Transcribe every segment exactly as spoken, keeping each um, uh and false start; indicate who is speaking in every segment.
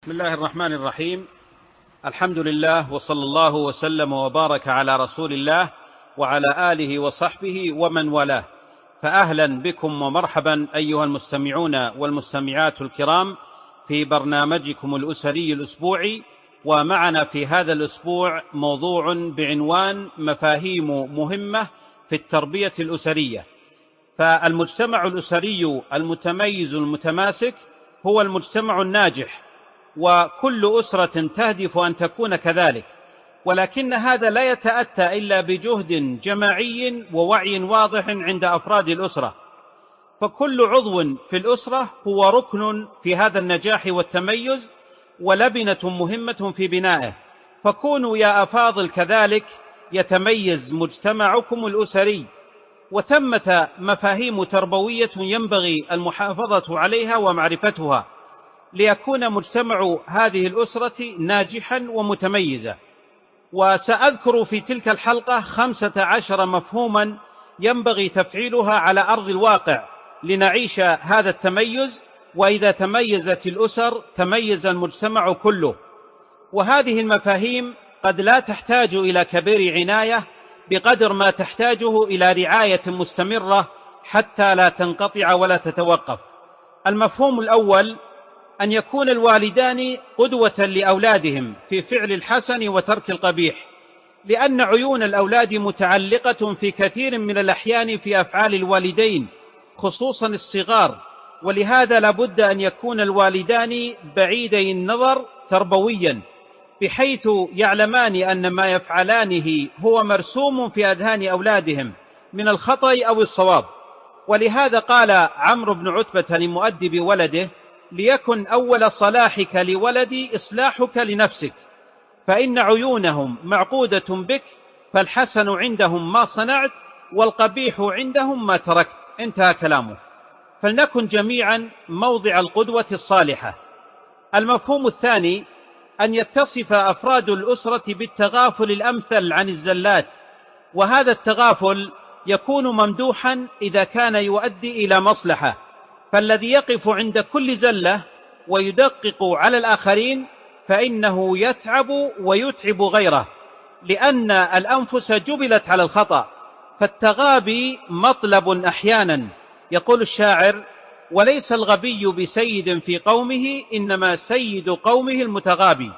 Speaker 1: بسم الله الرحمن الرحيم. الحمد لله وصلى الله وسلم وبارك على رسول الله وعلى آله وصحبه ومن والاه. فأهلا بكم ومرحبا أيها المستمعون والمستمعات الكرام في برنامجكم الأسري الأسبوعي. ومعنا في هذا الأسبوع موضوع بعنوان مفاهيم مهمة في التربية الأسرية. فالمجتمع الأسري المتميز المتماسك هو المجتمع الناجح، وكل أسرة تهدف أن تكون كذلك، ولكن هذا لا يتأتى إلا بجهد جماعي ووعي واضح عند أفراد الأسرة، فكل عضو في الأسرة هو ركن في هذا النجاح والتميز ولبنة مهمة في بنائه. فكونوا يا أفاضل كذلك يتميز مجتمعكم الأسري، وثمة مفاهيم تربوية ينبغي المحافظة عليها ومعرفتها ليكون مجتمع هذه الأسرة ناجحا ومتميزا. وسأذكر في تلك الحلقة خمسة عشر مفهوما ينبغي تفعيلها على أرض الواقع لنعيش هذا التميز، وإذا تميزت الأسر تميز المجتمع كله. وهذه المفاهيم قد لا تحتاج إلى كبير عناية بقدر ما تحتاجه إلى رعاية مستمرة حتى لا تنقطع ولا تتوقف. المفهوم الأول: أن يكون الوالدان قدوة لأولادهم في فعل الحسن وترك القبيح، لأن عيون الأولاد متعلقة في كثير من الأحيان في أفعال الوالدين خصوصا الصغار، ولهذا لابد أن يكون الوالدان بعيدي النظر تربويا، بحيث يعلمان أن ما يفعلانه هو مرسوم في أذهان أولادهم من الخطأ أو الصواب. ولهذا قال عمرو بن عتبة لمؤدب ولده: ليكن أول صلاحك لولدي إصلاحك لنفسك، فإن عيونهم معقودة بك، فالحسن عندهم ما صنعت والقبيح عندهم ما تركت. انتهى كلامه. فلنكن جميعا موضع القدوة الصالحة. المفهوم الثاني: أن يتصف أفراد الأسرة بالتغافل الأمثل عن الزلات، وهذا التغافل يكون ممدوحا إذا كان يؤدي إلى مصلحة، فالذي يقف عند كل زلة ويدقق على الآخرين فإنه يتعب ويتعب غيره، لأن الأنفس جبلت على الخطأ، فالتغابي مطلب أحيانا. يقول الشاعر: وليس الغبي بسيد في قومه، إنما سيد قومه المتغابي.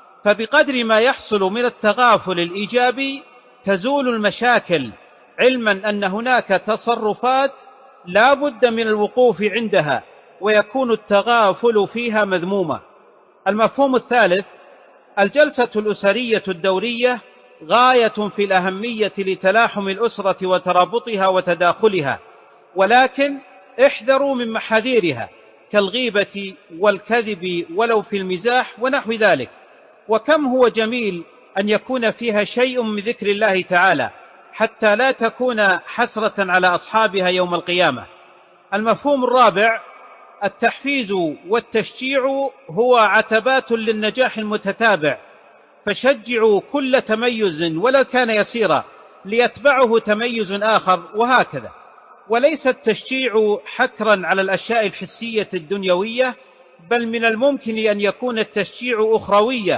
Speaker 1: فبقدر ما يحصل من التغافل الإيجابي تزول المشاكل، علما أن هناك تصرفات لا بد من الوقوف عندها ويكون التغافل فيها مذمومة. المفهوم الثالث: الجلسة الأسرية الدورية غاية في الأهمية لتلاحم الأسرة وترابطها وتداخلها، ولكن احذروا من محاذيرها كالغيبة والكذب ولو في المزاح ونحو ذلك. وكم هو جميل أن يكون فيها شيء من ذكر الله تعالى حتى لا تكون حسرة على أصحابها يوم القيامة. المفهوم الرابع: التحفيز والتشجيع هو عتبات للنجاح المتتابع، فشجعوا كل تميز ولو كان يسيرا ليتبعه تميز آخر، وهكذا. وليس التشجيع حكرا على الأشياء الحسية الدنيوية، بل من الممكن أن يكون التشجيع أخرويا،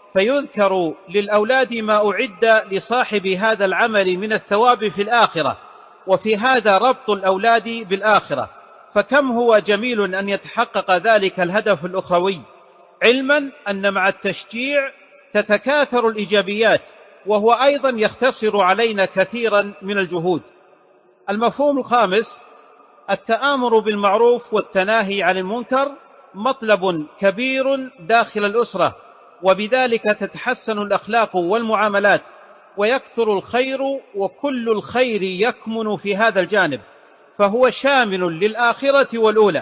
Speaker 1: فيذكر للأولاد ما أعد لصاحب هذا العمل من الثواب في الآخرة، وفي هذا ربط الأولاد بالآخرة. فكم هو جميل أن يتحقق ذلك الهدف الأخروي، علما أن مع التشجيع تتكاثر الإيجابيات، وهو أيضا يختصر علينا كثيرا من الجهود. المفهوم الخامس: التآمر بالمعروف والتناهي عن المنكر مطلب كبير داخل الأسرة، وبذلك تتحسن الأخلاق والمعاملات ويكثر الخير، وكل الخير يكمن في هذا الجانب، فهو شامل للآخرة والأولى.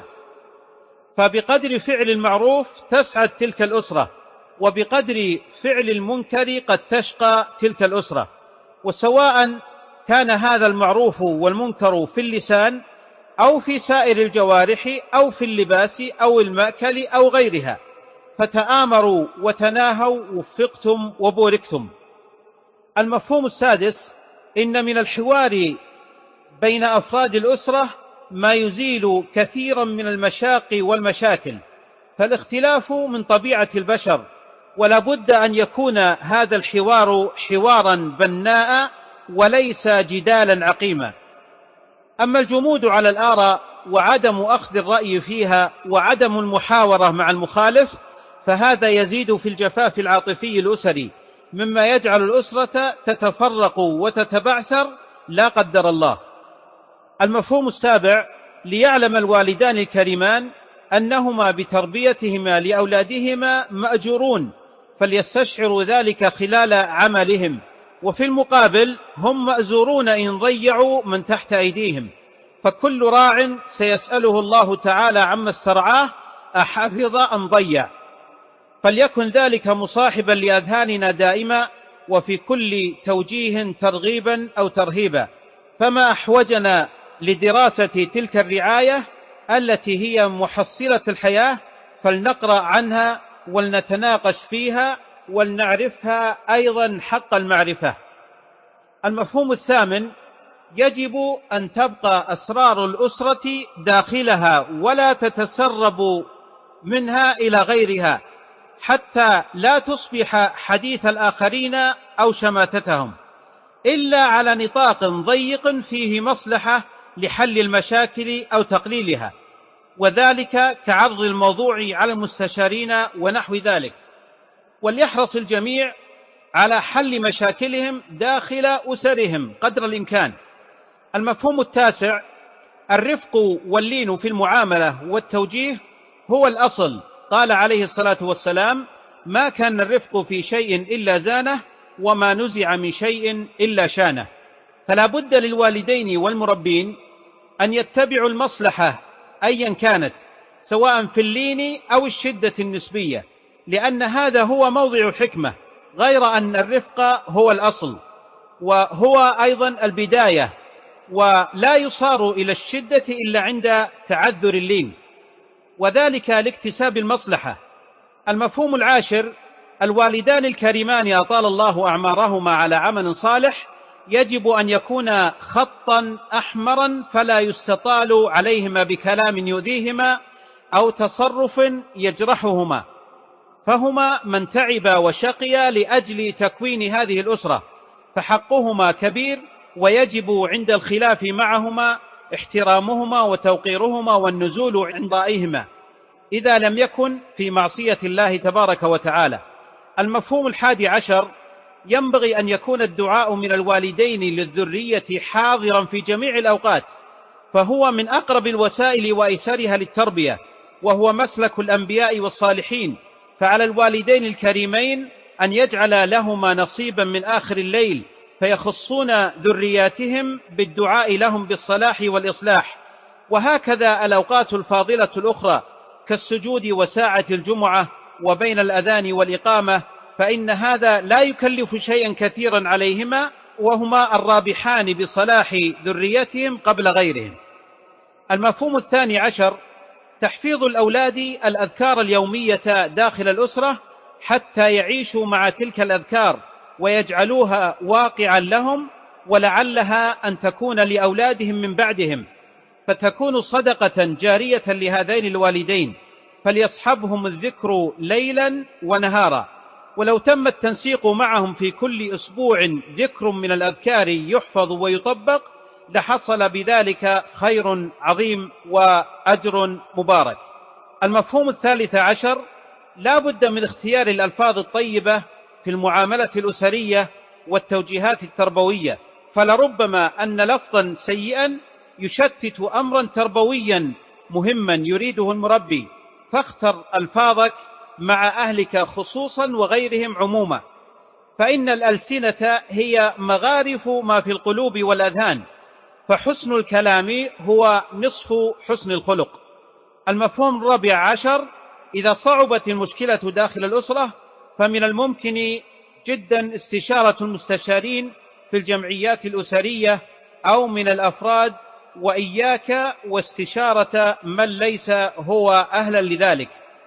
Speaker 1: فبقدر فعل المعروف تسعد تلك الأسرة، وبقدر فعل المنكر قد تشقى تلك الأسرة، وسواء كان هذا المعروف والمنكر في اللسان أو في سائر الجوارح أو في اللباس أو المأكل أو غيرها. فتآمروا وتناهوا وفقتم وبوركتم. المفهوم السادس: إن من الحوار بين أفراد الأسرة ما يزيل كثيرا من المشاق والمشاكل، فالاختلاف من طبيعة البشر، ولا بد أن يكون هذا الحوار حوارا بناء وليس جدالا عقيما. أما الجمود على الآراء وعدم أخذ الرأي فيها وعدم المحاورة مع المخالف فهذا يزيد في الجفاف العاطفي الأسري، مما يجعل الأسرة تتفرق وتتبعثر لا قدر الله. المفهوم السابع: ليعلم الوالدان الكريمان أنهما بتربيتهما لأولادهما مأجورون، فليستشعروا ذلك خلال عملهم، وفي المقابل هم مأزورون إن ضيعوا من تحت أيديهم، فكل راع سيسأله الله تعالى عما استرعاه أحفظ أم ضيع، فليكن ذلك مصاحبا لأذهاننا دائما وفي كل توجيه ترغيبا أو ترهيبا. فما أحوجنا لدراسة تلك الرعاية التي هي محصلة الحياة، فلنقرأ عنها ولنتناقش فيها ولنعرفها أيضا حق المعرفة. المفهوم الثامن: يجب أن تبقى أسرار الأسرة داخلها ولا تتسرب منها إلى غيرها، حتى لا تصبح حديث الآخرين أو شماتتهم، إلا على نطاق ضيق فيه مصلحة لحل المشاكل أو تقليلها، وذلك كعرض الموضوع على المستشارين ونحو ذلك. وليحرص الجميع على حل مشاكلهم داخل أسرهم قدر الإمكان. المفهوم التاسع: الرفق واللين في المعاملة والتوجيه هو الأصل. قال عليه الصلاة والسلام: ما كان الرفق في شيء إلا زانه، وما نزع من شيء إلا شانه. فلا بد للوالدين والمربين أن يتبعوا المصلحة أيا كانت، سواء في اللين أو الشدة النسبية، لأن هذا هو موضع الحكمة، غير أن الرفق هو الأصل وهو أيضا البداية، ولا يصار إلى الشدة إلا عند تعذر اللين، وذلك لاكتساب المصلحة. المفهوم العاشر: الوالدان الكريمان أطال الله أعمارهما على عمل صالح يجب أن يكون خطا أحمرا، فلا يستطال عليهما بكلام يؤذيهما أو تصرف يجرحهما، فهما من تعب وشقي لأجل تكوين هذه الأسرة، فحقهما كبير، ويجب عند الخلاف معهما احترامهما وتوقيرهما والنزول عند رأيهما إذا لم يكن في معصية الله تبارك وتعالى. المفهوم الحادي عشر: ينبغي أن يكون الدعاء من الوالدين للذرية حاضرا في جميع الأوقات، فهو من أقرب الوسائل وأيسرها للتربية، وهو مسلك الأنبياء والصالحين. فعلى الوالدين الكريمين أن يجعل لهما نصيبا من آخر الليل فيخصون ذرياتهم بالدعاء لهم بالصلاح والإصلاح. وهكذا الأوقات الفاضلة الأخرى كالسجود وساعة الجمعة وبين الأذان والإقامة، فإن هذا لا يكلف شيئا كثيرا عليهما، وهما الرابحان بصلاح ذريتهم قبل غيرهم. المفهوم الثاني عشر: تحفيظ الأولاد الأذكار اليومية داخل الأسرة حتى يعيشوا مع تلك الأذكار ويجعلوها واقعا لهم، ولعلها أن تكون لأولادهم من بعدهم، فتكون صدقة جارية لهذين الوالدين، فليصحبهم الذكر ليلا ونهارا. ولو تم التنسيق معهم في كل أسبوع ذكر من الأذكار يحفظ ويطبق لحصل بذلك خير عظيم وأجر مبارك. المفهوم الثالث عشر: لا بد من اختيار الألفاظ الطيبة في المعاملة الأسرية والتوجيهات التربوية، فلربما أن لفظا سيئا يشتت أمرا تربويا مهما يريده المربي، فاختر ألفاظك مع أهلك خصوصا وغيرهم عموما، فإن الألسنة هي مغارف ما في القلوب والأذهان، فحسن الكلام هو نصف حسن الخلق. المفهوم الرابع عشر: إذا صعبت المشكلة داخل الأسرة فمن الممكن جدا استشارة المستشارين في الجمعيات الأسرية أو من الأفراد، وإياك واستشارة من ليس هو أهلا لذلك.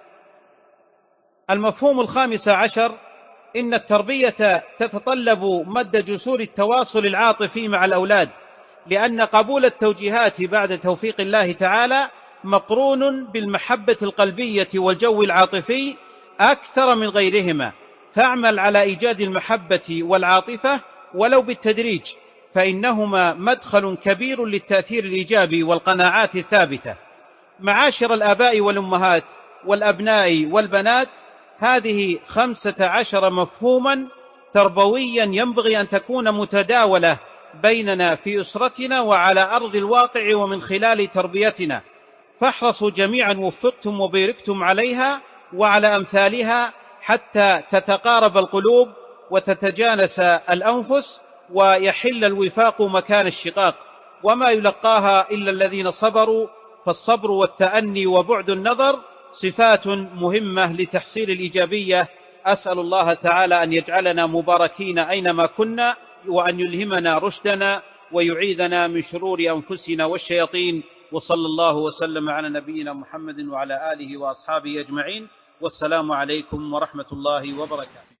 Speaker 1: المفهوم الخامس عشر: إن التربية تتطلب مد جسور التواصل العاطفي مع الأولاد، لأن قبول التوجيهات بعد توفيق الله تعالى مقرون بالمحبة القلبية والجو العاطفي أكثر من غيرهما، فاعمل على إيجاد المحبة والعاطفة ولو بالتدريج، فإنهما مدخل كبير للتأثير الإيجابي والقناعات الثابتة. معاشر الآباء والأمهات والأبناء والبنات، هذه خمسة عشر مفهوما تربويا ينبغي أن تكون متداولة بيننا في أسرتنا وعلى أرض الواقع ومن خلال تربيتنا، فاحرصوا جميعا وفقتم وباركتم عليها وعلى أمثالها حتى تتقارب القلوب وتتجانس الأنفس ويحل الوفاق مكان الشقاق، وما يلقاها إلا الذين صبروا، فالصبر والتأني وبعد النظر صفات مهمة لتحصيل الإيجابية. أسأل الله تعالى أن يجعلنا مباركين أينما كنا، وأن يلهمنا رشدنا ويعيذنا من شرور أنفسنا والشياطين. وصلى الله وسلم على نبينا محمد وعلى آله وأصحابه أجمعين، والسلام عليكم ورحمة الله وبركاته.